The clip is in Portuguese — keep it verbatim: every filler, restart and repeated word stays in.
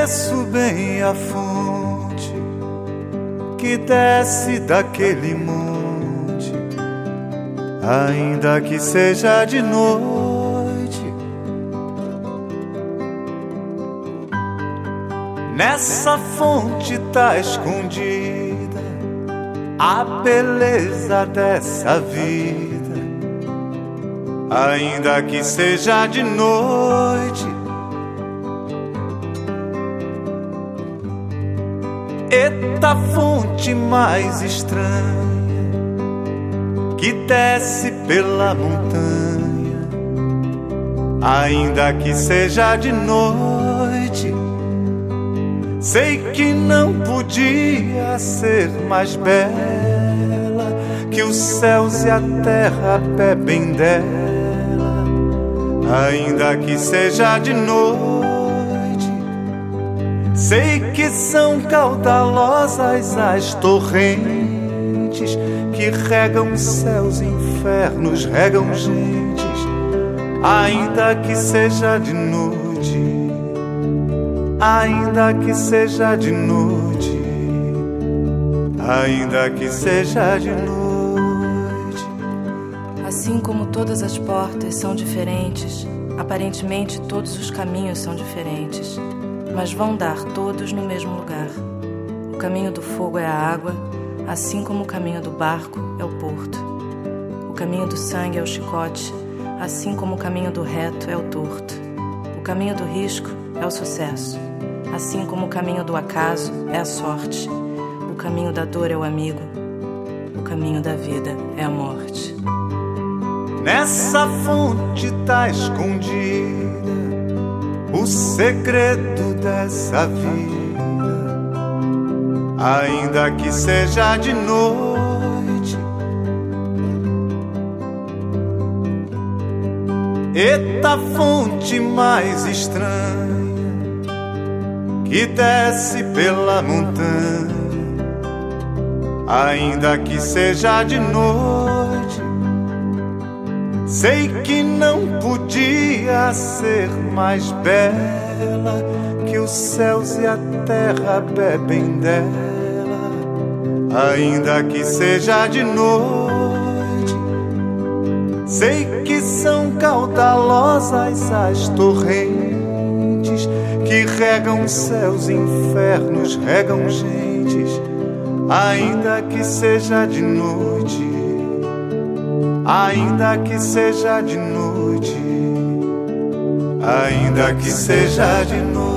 conheço bem a fonte que desce daquele monte, ainda que seja de noite. Nessa fonte tá escondida a beleza dessa vida, ainda que seja de noite. Eita fonte mais estranha que desce pela montanha, ainda que seja de noite. Sei que não podia ser mais bela, que os céus e a terra bebem dela, ainda que seja de noite. Sei que são caudalosas as torrentes que regam céus e infernos, regam gentes, ainda que seja de noite, ainda que seja de noite, ainda que seja de noite. Assim como todas as portas são diferentes, aparentemente todos os caminhos são diferentes, mas vão dar todos no mesmo lugar. O caminho do fogo é a água, assim como o caminho do barco é o porto. O caminho do sangue é o chicote, assim como o caminho do reto é o torto. O caminho do risco é o sucesso, assim como o caminho do acaso é a sorte. O caminho da dor é o amigo, o caminho da vida é a morte. Nessa fonte tá escondida o segredo dessa vida, ainda que seja de noite. Eita fonte mais estranha que desce pela montanha, ainda que seja de noite. Sei que não podia ser mais bela, que os céus e a terra bebem dela, ainda que seja de noite. Sei que são caudalosas as torrentes que regam céus e infernos, regam gentes, ainda que seja de noite, ainda que seja de noite, ainda que seja de noite.